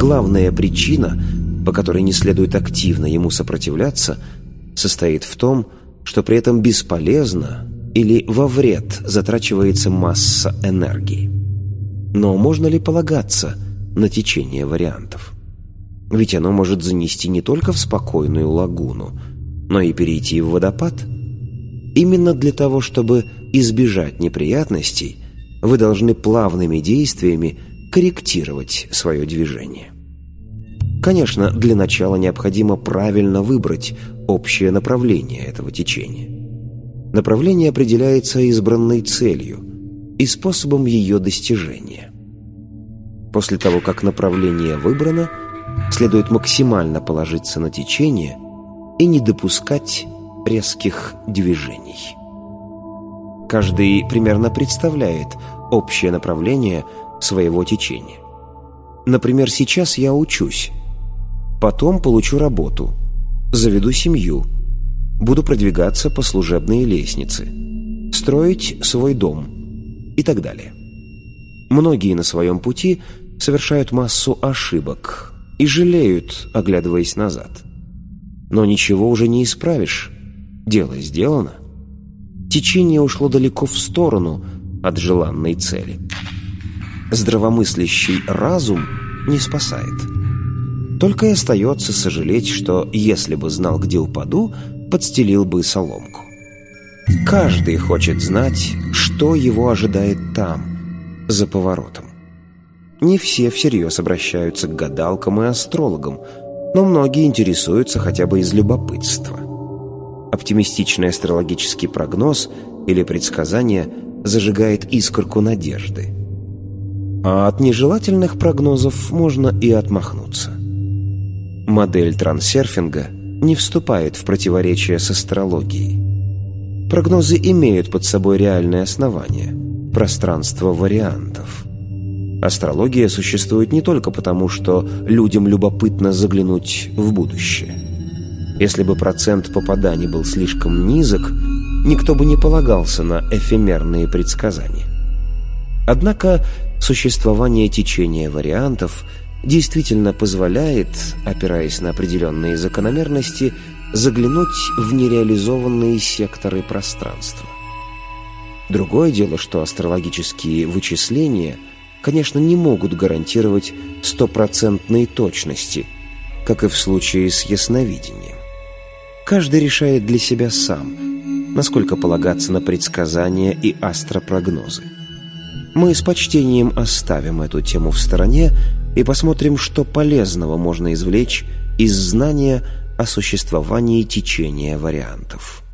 главная причина, по которой не следует активно ему сопротивляться, состоит в том, что при этом бесполезно или во вред затрачивается масса энергии. Но можно ли полагаться на течение вариантов? Ведь оно может занести не только в спокойную лагуну, но и перейти в водопад. Именно для того, чтобы избежать неприятностей, вы должны плавными действиями корректировать свое движение. Конечно, для начала необходимо правильно выбрать общее направление этого течения. Направление определяется избранной целью и способом ее достижения. После того, как направление выбрано, следует максимально положиться на течение и не допускать резких движений. Каждый примерно представляет общее направление своего течения. Например, сейчас я учусь, потом получу работу, заведу семью, буду продвигаться по служебной лестнице, строить свой дом и так далее. Многие на своем пути совершают массу ошибок и жалеют, оглядываясь назад. Но ничего уже не исправишь. Дело сделано. Течение ушло далеко в сторону от желанной цели. Здравомыслящий разум не спасает. Только и остается сожалеть, что, если бы знал, где упаду, подстелил бы соломку. Каждый хочет знать, что его ожидает там, за поворотом. Не все всерьез обращаются к гадалкам и астрологам, но многие интересуются хотя бы из любопытства. Оптимистичный астрологический прогноз или предсказание зажигает искорку надежды. А от нежелательных прогнозов можно и отмахнуться. Модель трансерфинга не вступает в противоречие с астрологией. Прогнозы имеют под собой реальное основание – пространство вариантов. Астрология существует не только потому, что людям любопытно заглянуть в будущее. Если бы процент попаданий был слишком низок, никто бы не полагался на эфемерные предсказания. Однако существование течения вариантов действительно позволяет, опираясь на определенные закономерности, заглянуть в нереализованные секторы пространства. Другое дело, что астрологические вычисления, конечно, не могут гарантировать стопроцентной точности, как и в случае с ясновидением. Каждый решает для себя сам, насколько полагаться на предсказания и астропрогнозы. Мы с почтением оставим эту тему в стороне и посмотрим, что полезного можно извлечь из знания о существовании течения вариантов.